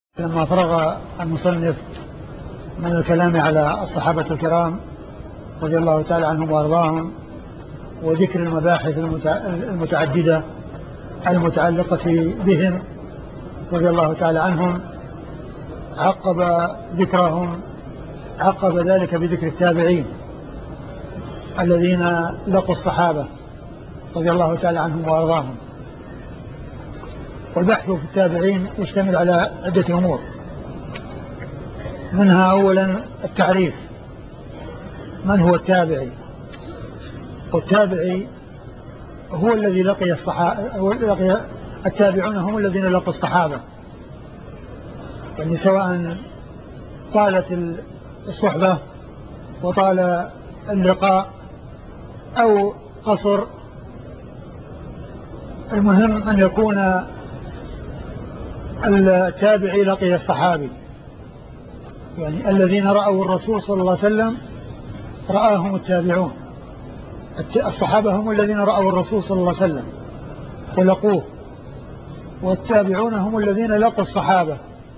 لما فرغ المصنف من الكلام على الصحابة الكرام رضي الله تعالى عنهم وأرضاهم وذكر المباحث المتعددة المتعلقة بهم رضي الله تعالى عنهم، عقب ذلك بذكر التابعين الذين لقوا الصحابة رضي الله تعالى عنهم وأرضاهم. والبحث في التابعين يشتمل على عدة أمور، منها أولا التعريف، من هو التابعي؟ والتابعي هو الذي لقي الصحابة، التابعون هم الذين لقوا الصحابة، يعني سواء طالت الصحبة وطال اللقاء أو قصر، المهم أن يكون التابعي لقي الصحابي، يعني الذين رأوا الرسول صلى الله عليه وسلم رآهم التابعون. الصحابة هم الذين رأوا الرسول صلى الله عليه وسلم ولقوه، والتابعون هم الذين لقوا الصحابة،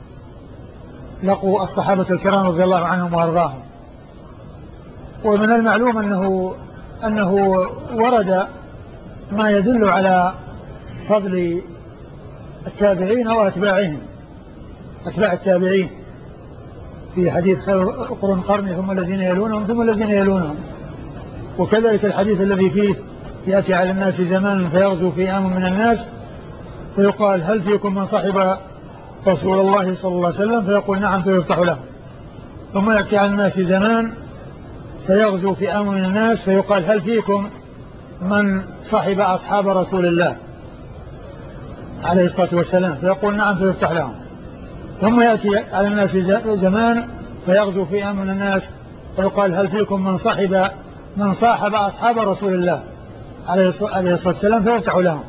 لقوا الصحابة الكرام رضي الله عنهم وأرضاهم. ومن المعلوم أنه ورد ما يدل على فضل التابعين وأتباعهم، أتباع التابعين، في حديث خير قرون قرني ثم الذين يلونهم ثم الذين يلونهم. وكذلك الحديث الذي فيه يأتي على الناس زمان فيغزو فئام من الناس فيقال هل فيكم من صحب رسول الله صلى الله عليه وسلم؟ فيقول نعم فيفتح له. ثم يأتي على الناس زمان فيغزو فئام من الناس فيقال هل فيكم من صحب أصحاب رسول الله عليه الصلاة والسلام؟ فيقول نعم فيفتح لهم. ثم يأتي على الناس زمان فيغزو فئام من الناس فيقال هل فيكم من صاحب أصحاب رسول الله عليه الصلاة والسلام؟ فيفتح لهم.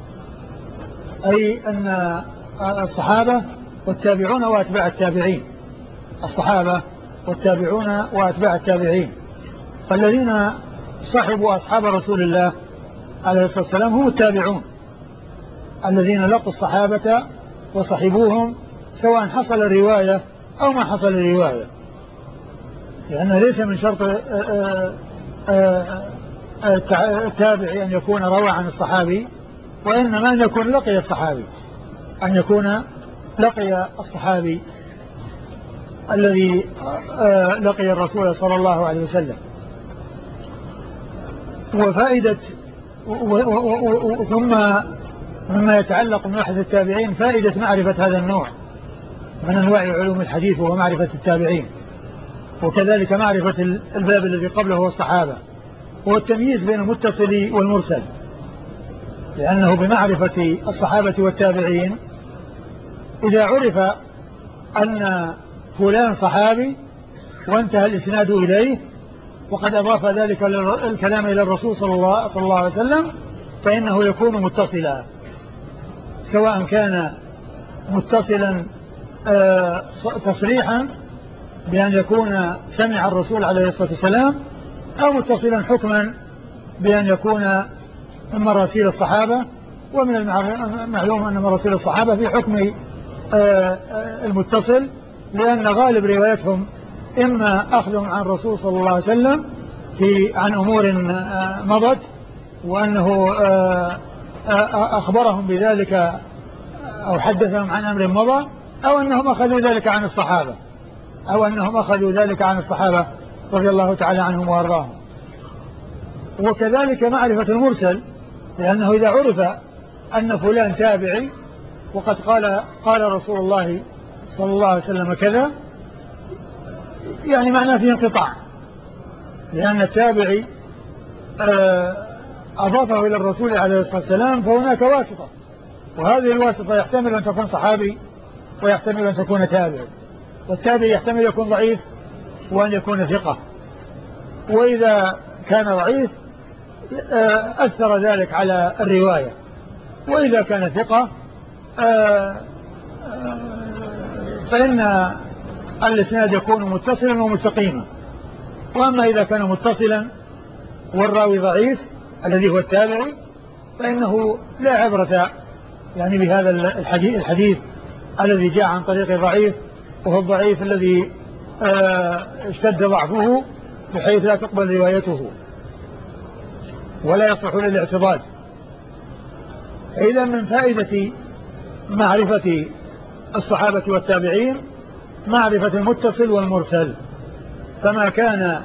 أي أن الصحابة والتابعون وأتباع التابعين، الصحابة والتابعون وأتباع التابعين، فالذين صحبوا أصحاب رسول الله عليه الصلاة والسلام هم التابعون الذين لقوا الصحابة وصحبوهم، سواء حصل الرواية أو ما حصل الرواية، لأن ليس من شرط التابع أن يكون روى عن الصحابي، وإنما أن يكون لقي الصحابي، أن يكون لقي الصحابي الذي لقي الرسول صلى الله عليه وسلم. وفائدة ثم مما يتعلق من بحث التابعين فائدة معرفة هذا النوع من أنواع علوم الحديث وهو معرفة التابعين، وكذلك معرفة الباب الذي قبله هو الصحابة، هو التمييز بين المتصل والمرسل، لأنه بمعرفة الصحابة والتابعين إذا عرف أن فلان صحابي وانتهى الإسناد إليه وقد أضاف ذلك الكلام إلى الرسول صلى الله عليه وسلم فإنه يكون متصلا، سواء كان متصلا تصريحا بأن يكون سمع الرسول عليه الصلاة والسلام، أو متصلا حكما بأن يكون من مراسيل الصحابة. ومن المعلوم أن مراسيل الصحابة في حكم المتصل، لأن غالب روايتهم إما أخذهم عن الرسول صلى الله عليه وسلم عن أمور مضت وأنه أخبرهم بذلك أو حدثهم عن أمر مضى، أو أنهم أخذوا ذلك عن الصحابة رضي الله تعالى عنهم وأرضاهم. وكذلك معرفة المرسل، لأنه إذا عرف أن فلان تابعي وقد قال رسول الله صلى الله عليه وسلم كذا، يعني معناه فيه انقطاع، لأن التابعي أضافه إلى الرسول عليه الصلاة والسلام، فهناك واسطة، وهذه الواسطة يحتمل أن تكون صحابي ويحتمل أن تكون تابعي، والتابعي يحتمل يكون ضعيف وأن يكون ثقة، وإذا كان ضعيف أثر ذلك على الرواية، وإذا كان ثقة فإن الإسناد يكون متصلا ومستقيما. وأما إذا كان متصلا والراوي ضعيف الذي هو التابعي فإنه لا عبرة يعني بهذا الحديث الذي جاء عن طريق ضعيف، وهو الضعيف الذي اشتد ضعفه بحيث لا تقبل روايته ولا يصلح للاعتضاد. إذا من فائدة معرفة الصحابة والتابعين معرفة المتصل والمرسل، فما كان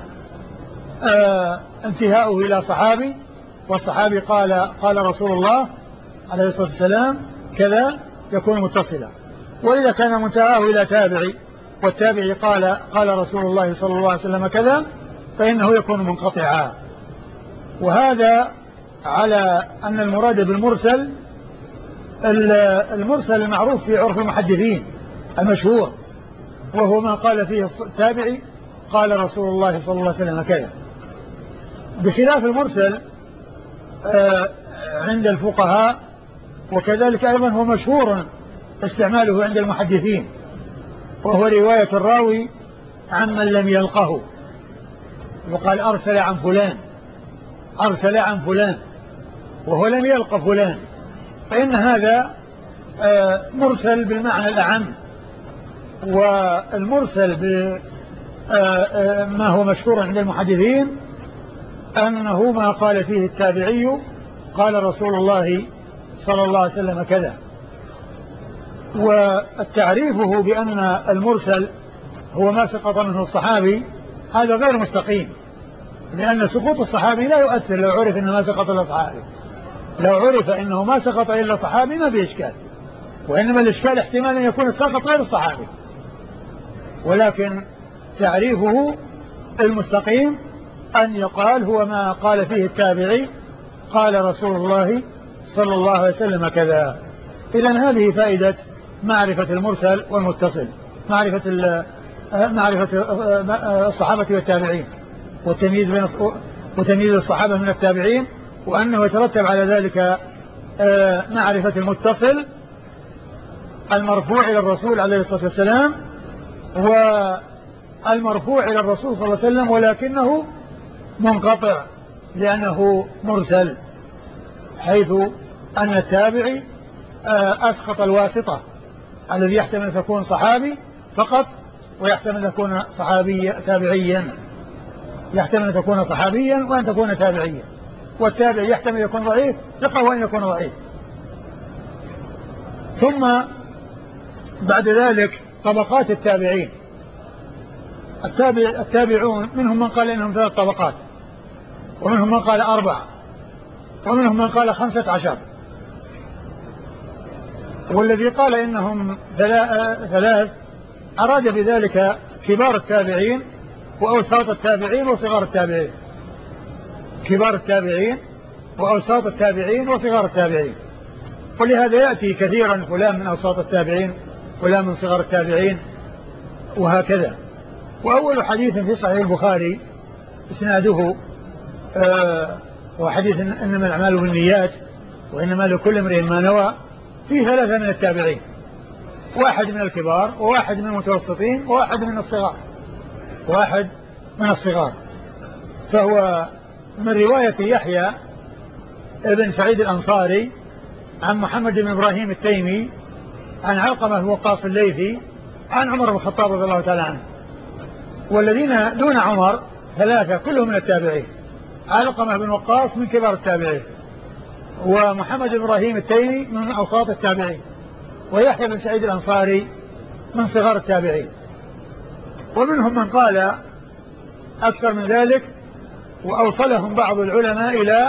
انتهاؤه إلى صحابي والصحابي قال رسول الله عليه الصلاة والسلام كذا يكون متصلا، وإذا كان منتهاه إلى تابعي والتابعي قال رسول الله صلى الله عليه وسلم كذا فإنه يكون منقطعا. وهذا على أن المراد بالمرسل المرسل المعروف في عرف المحدثين المشهور، وهو ما قال فيه التابعي قال رسول الله صلى الله عليه وسلم كذا، بخلاف المرسل عند الفقهاء، وكذلك أيضا هو مشهور استعماله عند المحدثين، وهو رواية الراوي عمن لم يلقه، وقال أرسل عن فلان وهو لم يلق فلان، فإن هذا مرسل بالمعنى الأعم. والمرسل ما هو مشهور عند المحدثين أنه ما قال فيه التابعي قال رسول الله صلى الله عليه وسلم كذا. وتعريفه بأن المرسل هو ما سقط منه الصحابي هذا غير مستقيم، لأن سقوط الصحابي لا يؤثر لو عرف إنه ما سقط إلا صحابي. لو عرف إنه ما سقط إلا صحابي ما في إشكال، وإنما الإشكال احتمال أن يكون الساقط غير الصحابي. ولكن تعريفه المستقيم أن يقال هو ما قال فيه التابعي قال رسول الله صلى الله عليه وسلم كذا. إذن هذه فائدة معرفة المرسل والمتصل، معرفة الصحابة والتابعين، وتمييز الصحابة من التابعين، وأنه يترتب على ذلك معرفة المتصل المرفوع إلى الرسول عليه الصلاة والسلام، والمرفوع إلى الرسول صلى الله عليه وسلم ولكنه منقطع لأنه مرسل، حيث أن التابعي أسقط الواسطة الذي يحتمل أن يكون صحابي فقط، ويحتمل أن يكون تابعيا، يحتمل أن تكون صحابيا وأن تكون تابعيا. والتابع يحتمل أن يكون ضعيف ثقة وأن يكون ضعيف. ثم بعد ذلك طبقات التابعين. التابعون منهم من قال إنهم 3 طبقات، ومنهم من قال 4، ومنهم من قال 15. والذي قال إنهم 3 أراد بذلك كبار التابعين وأوساط التابعين وصغار التابعين، كبار التابعين وأوساط التابعين وصغار التابعين. ولهذا يأتي كثيرا فلان من أوساط التابعين فلان من صغار التابعين وهكذا. وأول حديث في صحيح البخاري إسناده وحديث إنما الأعمال بالنيات وإنما لكل امرئ ما نوى، فيه 3 من التابعين، 1 من الكبار و1 من المتوسطين و1 من الصغار، 1 من الصغار. فهو من رواية يحيى ابن سعيد الأنصاري عن محمد بن إبراهيم التيمي عن علقمة بن وقاص الليثي عن عمر بن الخطاب رضي الله تعالى عنه. والذين دون عمر 3 كلهم من التابعين، علقمة بن وقاص من كبار التابعين، ومحمد بن إبراهيم التيمي من أوساط التابعين، ويحيى بن سعيد الأنصاري من صغار التابعين. ومنهم من قال أكثر من ذلك، وأوصلهم بعض العلماء إلى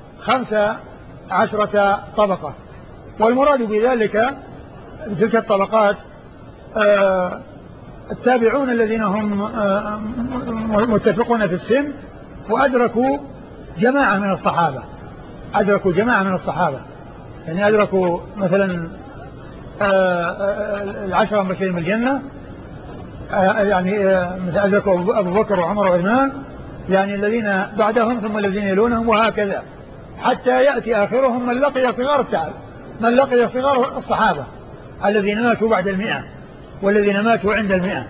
15 طبقة. والمراد بذلك تلك الطبقات التابعون الذين هم متفقون في السن وأدركوا جماعة من الصحابة، يعني أدركوا مثلا 10 المبشرين بالجنة، يعني مثل أدركوا أبو بكر وعمر وعثمان، يعني الذين بعدهم ثم الذين يلونهم وهكذا، حتى يأتي آخرهم من لقي صغار الصحابة الذين ماتوا بعد 100 والذين ماتوا عند 100.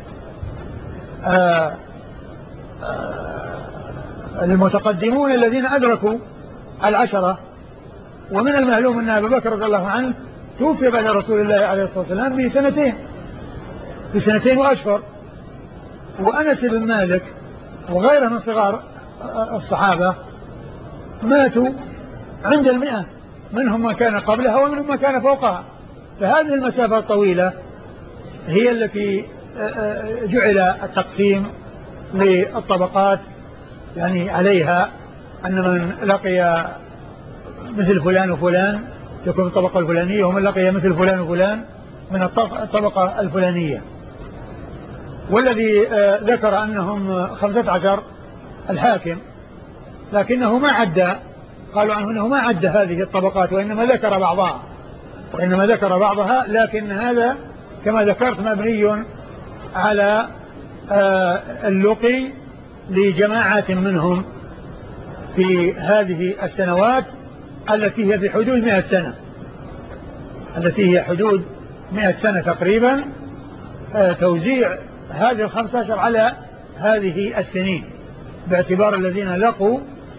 المتقدمون الذين أدركوا 10. ومن المعلوم أن أبا بكر رضي الله عنه توفي بعد رسول الله عليه الصلاة والسلام بسنتين وأشهر. وأنس بن مالك وغيره من صغار الصحابة ماتوا عند 100، منهم من كان قبلها ومنهم من كان فوقها. فهذه المسافة الطويلة هي التي جعل التقسيم للطبقات يعني عليها، أن من لقي مثل فلان وفلان يكون الطبقة الفلانية، ومن لقي مثل فلان وفلان من الطبقة الفلانية. والذي ذكر أنهم 15 الحاكم، لكنه ما عد، قالوا عنه أنه ما عد هذه الطبقات، وإنما ذكر بعضها، لكن هذا كما ذكرت مبني على اللقي لجماعة منهم في هذه السنوات التي هي بحدود 100 سنة، التي هي حدود 100 سنة تقريبا. توزيع هذه 15 على هذه السنين باعتبار الذين لقوا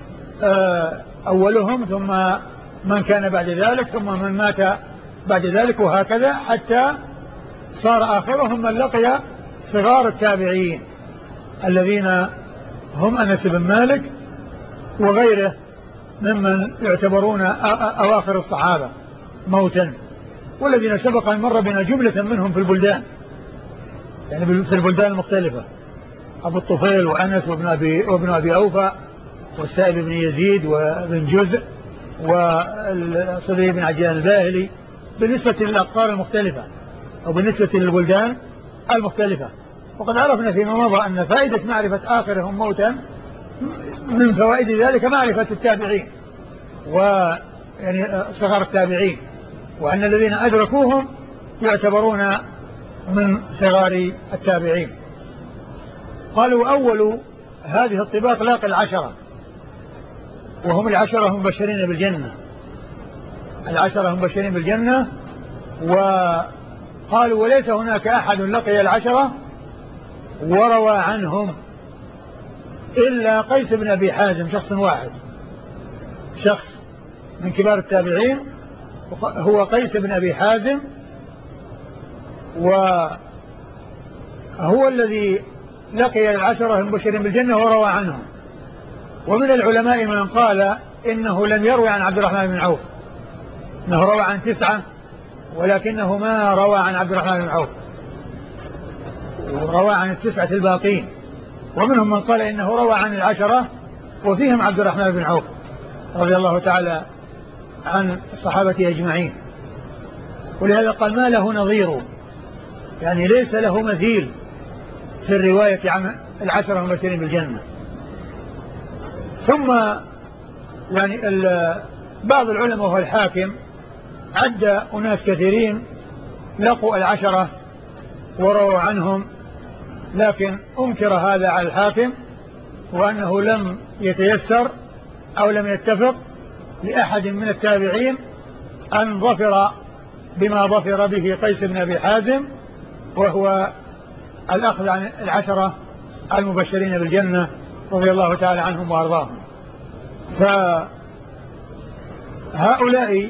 أولهم، ثم من كان بعد ذلك، ثم من مات بعد ذلك، وهكذا حتى صار آخرهم من لقي صغار التابعين الذين هم أنس بن مالك وغيره ممن يعتبرون أواخر الصحابة موتا، والذين سبق أن مر بنا جملة منهم في البلدان، يعني في البلدان المختلفة، أبو الطفيل وأنس وابن أبي أوفى والسائب بن يزيد وابن جزء والصديق بن عجلان الباهلي، بالنسبة للأقطار المختلفة أو بالنسبة للبلدان المختلفة. وقد عرفنا فيما مضى أن فائدة معرفة آخرهم موتا من فوائد ذلك معرفة التابعين ويعني صغار التابعين، وأن الذين أدركوهم يعتبرون من صغار التابعين. قالوا أول هذه الطباق لاقي 10، وهم 10 مبشرين بالجنة، 10 مبشرين بالجنة. وقالوا وليس هناك أحد لقي 10 وروى عنهم إلا قيس بن أبي حازم، شخص واحد، شخص من كبار التابعين هو قيس بن أبي حازم، وهو الذي لقي 10 المبشرين بالجنة وروى عنهم. ومن العلماء من قال إنه لم يروي عن عبد الرحمن بن عوف، إنه روى عن 9، ولكنه ما روى عن عبد الرحمن بن عوف، وروى عن 9 الباقين. ومنهم من قال إنه روى عن 10 وفيهم عبد الرحمن بن عوف رضي الله تعالى عن الصحابة أجمعين. ولهذا قال ما له نظير، يعني ليس له مثيل في الرواية عن 10 المبشرين بالجنة. ثم يعني بعض العلماء وهو الحاكم عد أناس كثيرين لقوا 10 ورووا عنهم، لكن أنكر هذا على الحاكم، وأنه لم يتيسر أو لم يتفق لأحد من التابعين أن ظفر بما ظفر به قيس بن أبي حازم، وهو الأخذ عن 10 المبشرين بالجنة رضي الله تعالى عنهم وأرضاهم. فهؤلاء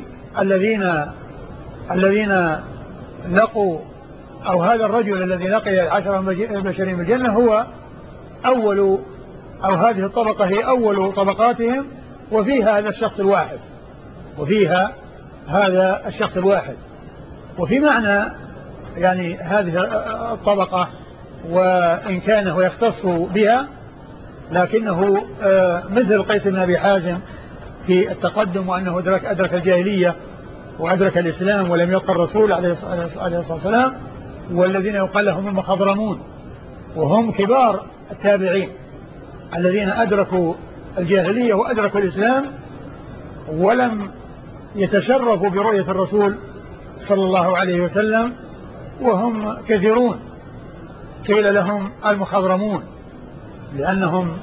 الذين لقوا، أو هذا الرجل الذي لقي 10 المبشرين بالجنة هو أول، أو هذه الطبقة هي أول طبقاتهم، وفيها هذا الشخص الواحد. وفي معنى يعني هذه الطبقة، وإن كان هو يختص بها، لكنه مثل قيس بن أبي حازم في التقدم، وأنه أدرك الجاهلية وأدرك الإسلام ولم يلقى الرسول عليه الصلاة والسلام، والذين يقال لهم المخضرمون، وهم كبار التابعين الذين أدركوا الجاهلية وأدركوا الإسلام ولم يتشرفوا برؤية الرسول صلى الله عليه وسلم، وهم كثيرون. قيل لهم المخضرمون لأنهم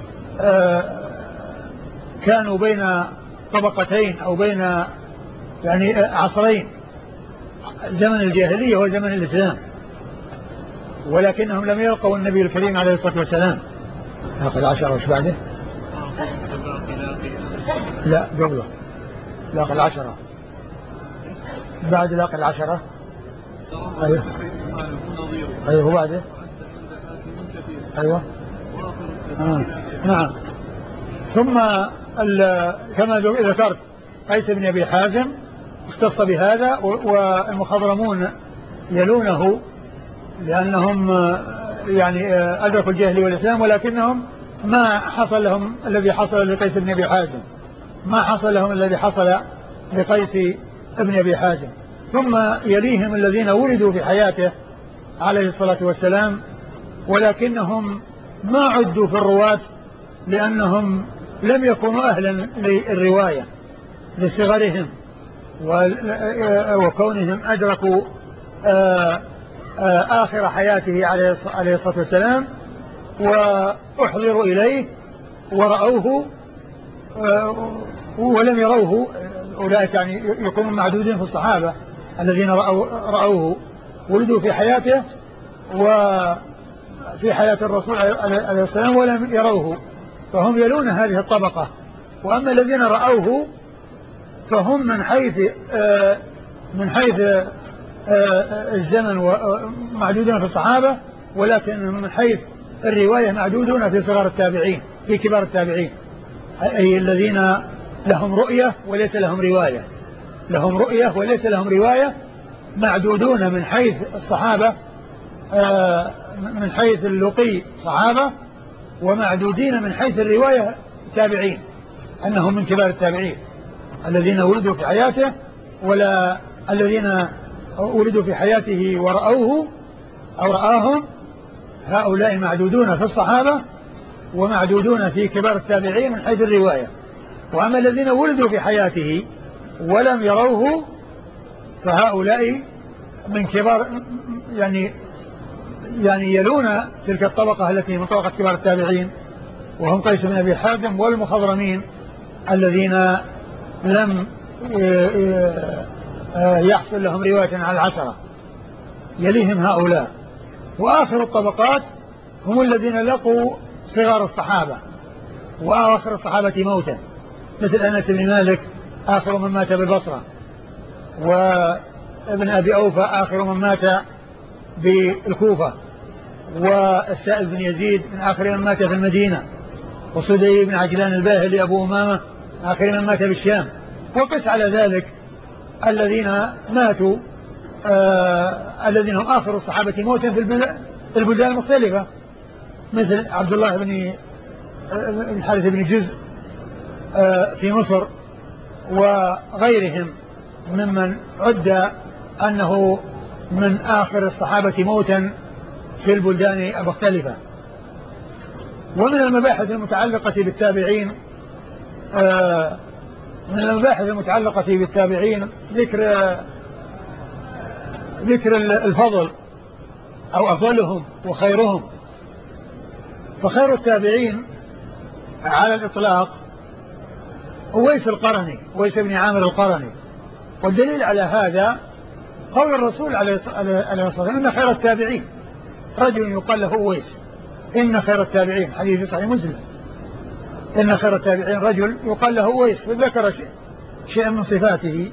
كانوا بين طبقتين أو بين يعني عصرين، زمن الجاهلية وزمن الإسلام، ولكنهم لم يلقوا النبي الكريم عليه الصلاة والسلام. لاقي 10 وش بعده؟ لا قبله لاقي 10، بعد باقي العشرة. أيوه أيوه بعده. أيوه نعم. ثم كما ذكرت قيس بن أبي حازم اختص بهذا، والمخضرمون يلونه لأنهم يعني أدركوا الجاهلية والإسلام، ولكنهم ما حصل لهم الذي حصل لقيس بن أبي حازم، ما حصل لهم الذي حصل لقيس بن أبي حازم. ثم يليهم الذين ولدوا في حياته عليه الصلاة والسلام، ولكنهم ما عدوا في الرواة لأنهم لم يكونوا أهلا للرواية لصغرهم وكونهم أدركوا آخر حياته عليه الصلاة والسلام وأحضروا إليه ورأوه ولم يروه. أولئك يعني يكونون معدودين في الصحابة الذين رأوه ولدوا في حياته وفي حياة الرسول عليه السلام ولم يروه، فهم يلون هذه الطبقة. وأما الذين رأوه فهم من حيث الزمن معدودون في الصحابة، ولكن من حيث الرواية معدودون في صغار التابعين، في كبار التابعين، أي الذين لهم رؤية وليس لهم رواية، لهم رؤية وليس لهم رواية، معدودون من حيث الصحابة من حيث اللقي صحابة، ومعدودين من حيث الرواية تابعين، أنهم من كبار التابعين الذين ولدوا في حياته ولا الذين ولدوا في حياته ورأوه أو رآهم، هؤلاء معدودون في الصحابة ومعدودون في كبار التابعين من حيث الرواية. وأما الذين ولدوا في حياته ولم يروه فهؤلاء من كبار يعني يلون تلك الطبقة التي من طبقة كبار التابعين، وهم قيس بن أبي حازم والمخضرمين الذين لم يحصل لهم رواية على العشرة، يليهم هؤلاء. وآخر الطبقات هم الذين لقوا صغار الصحابة وآخر الصحابة موتا، مثل أنس بن مالك آخر من مات بالبصرة، وابن أبي أوفى آخر من مات بالكوفة، والسائب بن يزيد من آخر من مات في المدينة، وصدي بن عجلان الباهلي أبو أمامة آخر من مات بالشام. وقس على ذلك الذين ماتوا الذين هم آخر الصحابة موتا في البلدان المختلفة، مثل عبد الله بن الحارث بن جزء في مصر وغيرهم ممن عد أنه من آخر الصحابة موتا في البلدان المختلفة. ومن المباحث المتعلقة بالتابعين ذكر الفضل أو أفضلهم وخيرهم. فخير التابعين على الإطلاق أويس القرني، أويس بن عامر القرني. والدليل على هذا قول الرسول عليه الصلاة والسلام إن خير التابعين رجل يقال له أويس، إن خير التابعين، حديث في صحيح مسلم، إن خير التابعين رجل يقال له أويس، فذكر شيئا من صفاته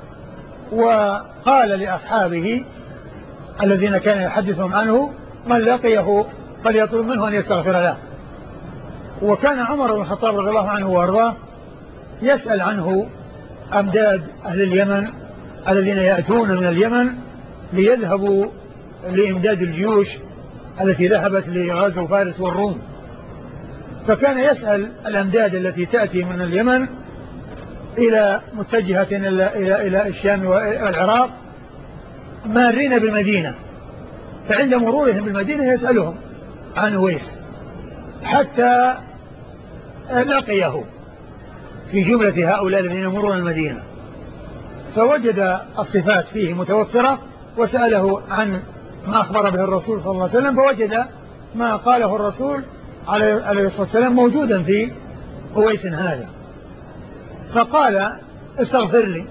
وقال لأصحابه الذين كان يحدثهم عنه من لقيه فليطلب منه أن يستغفر له. وكان عمر بن الخطاب رضي الله عنه وارضاه يسأل عنه أمداد أهل اليمن الذين يأتون من اليمن ليذهبوا لإمداد الجيوش التي ذهبت لغزو فارس والروم، فكان يسأل الأمداد التي تأتي من اليمن إلى متجهة إلى الشام والعراق مارين بالمدينة، فعند مرورهم بالمدينة يسألهم عن أويس حتى لقيه في جملة هؤلاء الذين يمرون المدينة، فوجد الصفات فيه متوفرة وسأله عن ما أخبر به الرسول صلى الله عليه وسلم، فوجد ما قاله الرسول عليه الصلاة والسلام موجودا في أويس هذا، فقال استغفر لي.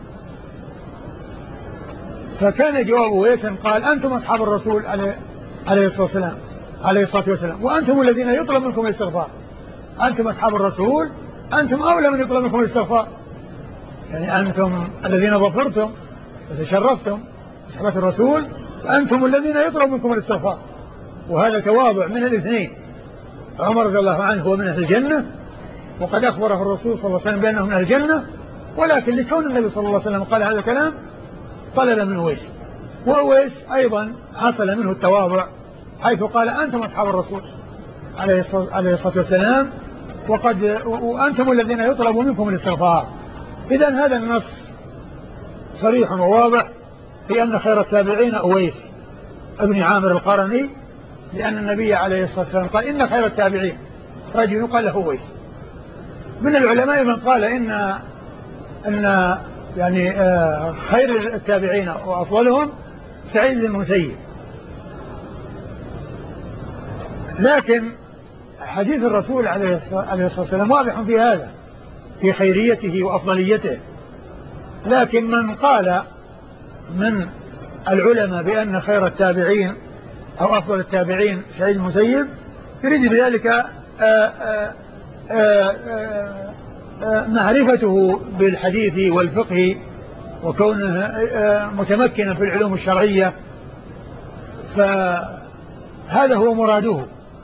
فكان جواب أويس قال أنتم أصحاب الرسول عليه الصلاة والسلام وأنتم الذين يطلب منكم الاستغفار، أنتم أصحاب الرسول، أنتم أولى من يطلب منكم الاستغفار، يعني أنتم الذين ظفرتم وتشرفتم بصحبة الرسول أنتم الذين يطلب منكم الاستغفار. وهذا تواضع من الاثنين. عمر رضي الله عنه هو من أهل الجنة، وقد أخبره الرسول صلى الله عليه وسلم بأنه من أهل الجنة، ولكن لكون النبي صلى الله عليه وسلم قال هذا الكلام طلب من أويس، وأويس أيضا حصل منه التواضع حيث قال أنتم أصحاب الرسول عليه الصلاة والسلام وأنتم الذين يطلب منكم الاستغفار. إذن هذا النص صريح وواضح في أن خير التابعين أويس ابن عامر القرني، لأن النبي عليه الصلاة والسلام قال إن خير التابعين رجل قال له أويس. من العلماء من قال أن يعني خير التابعين وأفضلهم سعيد بن المسيب، لكن حديث الرسول عليه الصلاة والسلام واضح في هذا، في خيريته وأفضليته. لكن من قال من العلماء بأن خير التابعين أو أفضل التابعين سعيد المسيب يريد بذلك معرفته بالحديث والفقه وكونه متمكنا في العلوم الشرعية، فهذا هو مراده.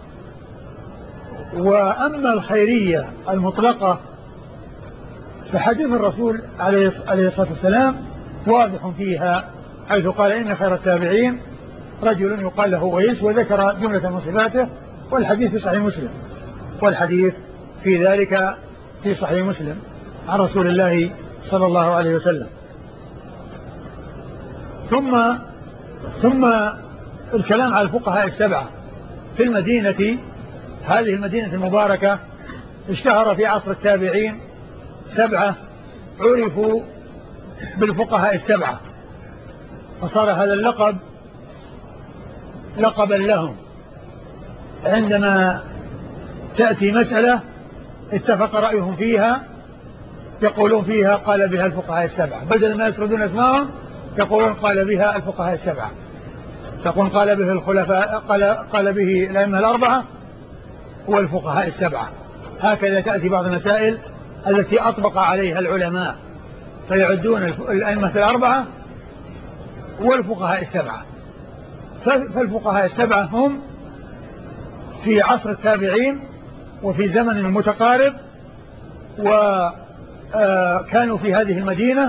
وأما الخيرية المطلقة فحديث الرسول عليه الصلاة والسلام واضح فيها، حيث قال إن خير التابعين رجل يقال له أويس، وذكر جملة من صفاته، والحديث في صحيح مسلم، والحديث في ذلك في صحيح مسلم عن رسول الله صلى الله عليه وسلم. ثم الكلام على الفقهاء السبعة في المدينة، هذه المدينة المباركة اشتهر في عصر التابعين 7 عرفوا بالفقهاء السبعة، فصار هذا اللقب لقبا لهم. عندما تأتي مسألة اتفق رأيهم فيها يقولون فيها قال بها الفقهاء السبعة، بدل ما يسردون اسمائهم يقولون قال بها الفقهاء السبعة، تقول قال به الخلفاء، قال به الأئمة الأربعة والفقهاء السبعة. هكذا تأتي بعض المسائل التي أطبق عليها العلماء فيعدون الأئمة الأربعة والفقهاء السبعة. فالفقهاء السبعة هم في عصر التابعين وفي زمن متقارب، وكانوا في هذه المدينة،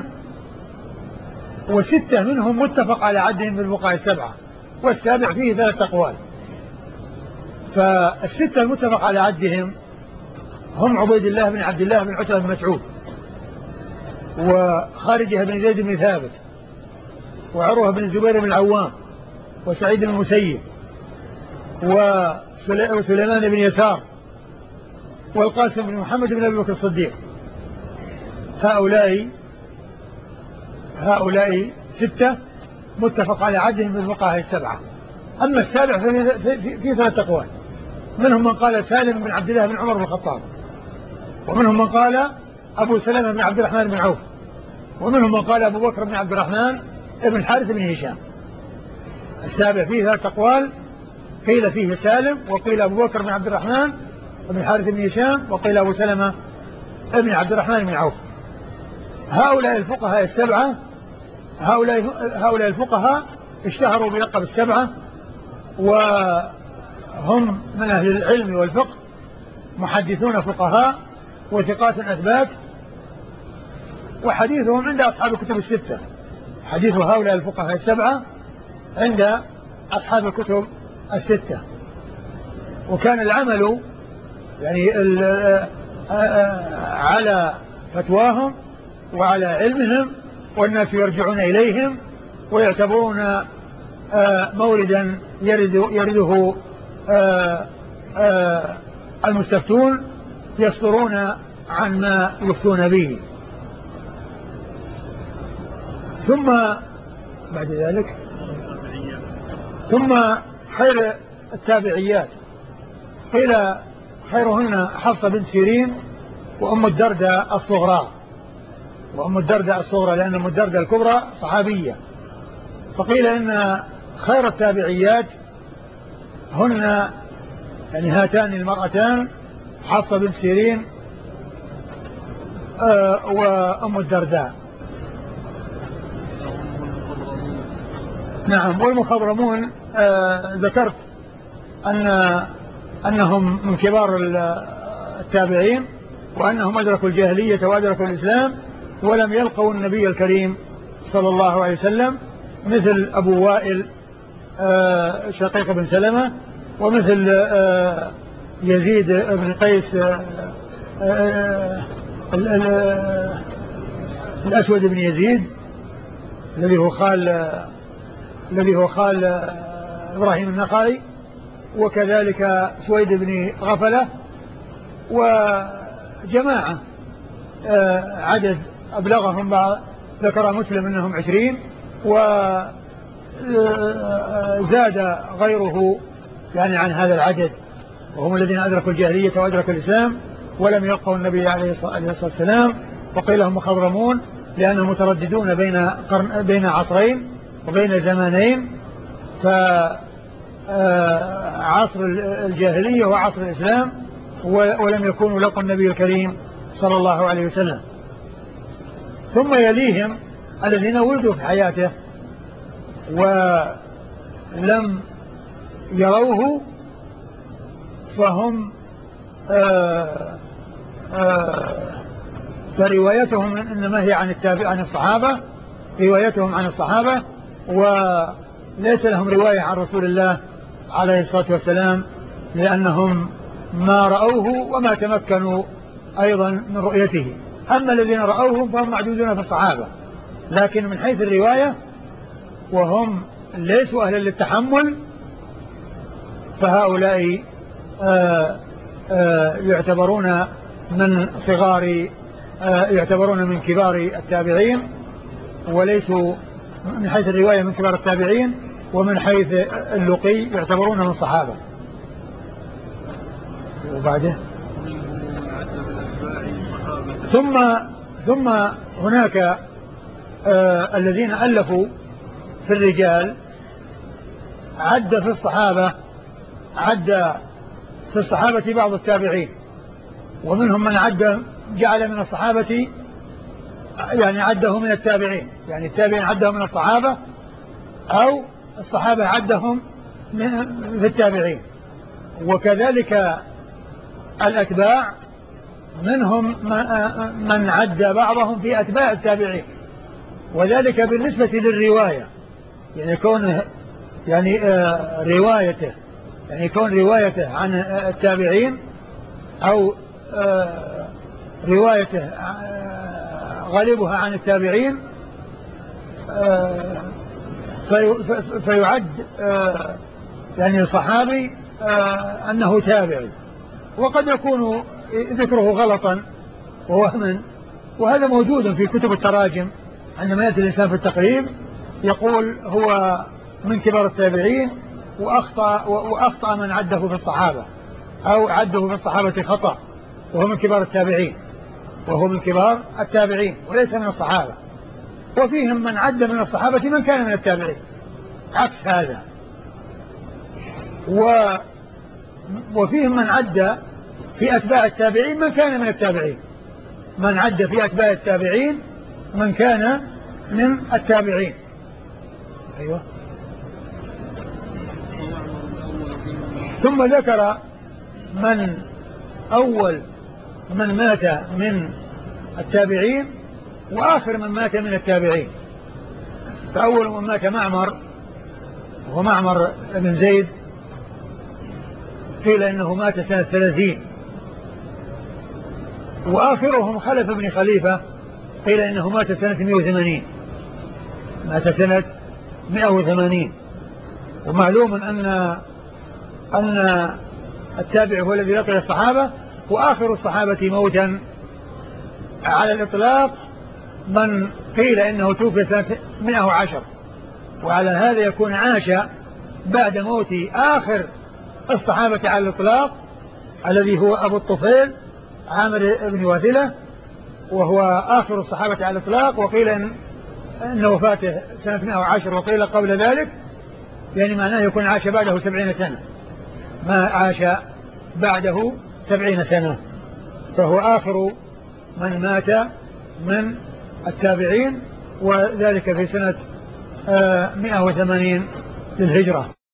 و6 منهم متفق على عدهم بالفقهاء السبعة، والسابع فيه 3 أقوال. فال6 المتفق على عدهم هم عبيد الله بن عبد الله بن عتبة بن مسعود، وخارجة بن زيد بن ثابت، وعروة بن الزبير بن العوام، وسعيد بن المسيب، وسليمان بن يسار، والقاسم بن محمد بن أبي بكر الصديق. هؤلاء 6 متفق على عدهم بالفقهاء السبعة. أما السابع في 3 أقوال، منهم من قال سالم بن عبد الله بن عمر بن الخطاب، ومنهم من قال أبو سلمة بن عبد الرحمن بن عوف، ومنهم من قال أبو بكر بن عبد الرحمن بن الحارث بن هشام. السابع فيه 3 أقوال، قيل فيه سالم، وقيل أبو بكر بن عبد الرحمن بن الحارث بن هشام، وقيل أبو سلمة بن عبد الرحمن بن عوف. هؤلاء الفقهاء السبعة، هؤلاء الفقهاء اشتهروا بلقب السبعة، وهم من أهل العلم والفقه، محدثون فقهاء وثقات أثبات، وحديثهم عند أصحاب الكتب ال6. حديث هؤلاء الفقهاء السبعة عند أصحاب الكتب ال6. وكان العمل يعني على فتواهم وعلى علمهم، والناس يرجعون إليهم ويعتبرون موردا يرده المستفتون يصدرون عن ما يفتون به. ثم بعد ذلك خير التابعيات قيل خيرهن حفصة بنت سيرين وأم الدرداء الصغرى، لأن أم الدرداء الكبرى صحابية. فقيل إن خير التابعيات هن يعني هاتان المرأتان حفصة بنت سيرين وأم الدرداء. نعم. والمخضرمون ذكرت أنهم من كبار التابعين، وأنهم أدركوا الجاهلية وأدركوا الإسلام ولم يلقوا النبي الكريم صلى الله عليه وسلم، مثل أبو وائل شقيق بن سلمة، ومثل يزيد بن قيس الأسود بن يزيد الذي هو خال إبراهيم النخعي، وكذلك سويد بن غفلة، وجماعة عدد أبلغهم ذكر مسلم أنهم 20، وزاد غيره يعني عن هذا العدد، وهم الذين أدركوا الجاهلية وأدركوا الإسلام ولم يلقوا النبي عليه الصلاة والسلام. وقيل هم مخضرمون لأنهم مترددون بين عصرين وبين زمانين، فعصر الجاهلية وعصر الإسلام، ولم يكونوا لقوا النبي الكريم صلى الله عليه وسلم. ثم يليهم الذين ولدوا في حياته ولم يروه، فهم فروايتهم إنما هي عن الصحابة، روايتهم عن الصحابة، وليس لهم رواية عن رسول الله عليه الصلاة والسلام، لأنهم ما رأوه وما تمكنوا أيضا من رؤيته. أما الذين رأوه فهم معدودون في الصحابة، لكن من حيث الرواية وهم ليسوا أهلا للتحمل، فهؤلاء يعتبرون من كبار التابعين، وليسوا من حيث الرواية من كبار التابعين، ومن حيث اللقي يعتبرون من الصحابة. وبعده ثم هناك الذين ألفوا في الرجال، عد في الصحابة بعض التابعين، ومنهم من جعل من الصحابة يعني عده من التابعين، يعني التابعين عدهم من الصحابة، أو الصحابة عدهم في التابعين. وكذلك الأتباع منهم من عد بعضهم في أتباع التابعين، وذلك بالنسبة للرواية، يعني يكون روايته عن التابعين، أو روايته غالبها عن التابعين، فيعد يعني الصحابي أنه تابعي، وقد يكون ذكره غلطا ووهما، وهذا موجود في كتب التراجم. عندما يأتي الإنسان في التقريب يقول هو من كبار التابعين، وأخطأ من عده في الصحابة، أو عده في الصحابة خطأ، وهو من كبار التابعين وليس من الصحابة. وفيهم من عد من الصحابة من كان من التابعين عكس هذا، وفيهم من عد في أتباع التابعين من كان من التابعين، من عد في أتباع التابعين من كان من التابعين. أيوة. ثم ذكر من أول من مات من التابعين وآخر من مات من التابعين. فأول من مات معمر، وهو معمر بن زيد، قيل إنه مات سنة 30. وآخرهم خلف بن خليفة، قيل إنه مات سنة 180، مات سنة 180. ومعلوم أن التابع هو الذي لقي الصحابة، وآخر الصحابة موتا على الإطلاق من قيل إنه توفي سنة 110، وعلى هذا يكون عاش بعد موت آخر الصحابة على الإطلاق الذي هو أبو الطفيل عامر بن واثلة، وهو آخر الصحابة على الإطلاق، وقيل إن وفاته سنة 110، وقيل قبل ذلك، يعني معناه يكون عاش بعده 70 سنة، ما عاش بعده 70 سنة، فهو آخر من مات من التابعين، وذلك في سنة 180 للهجرة.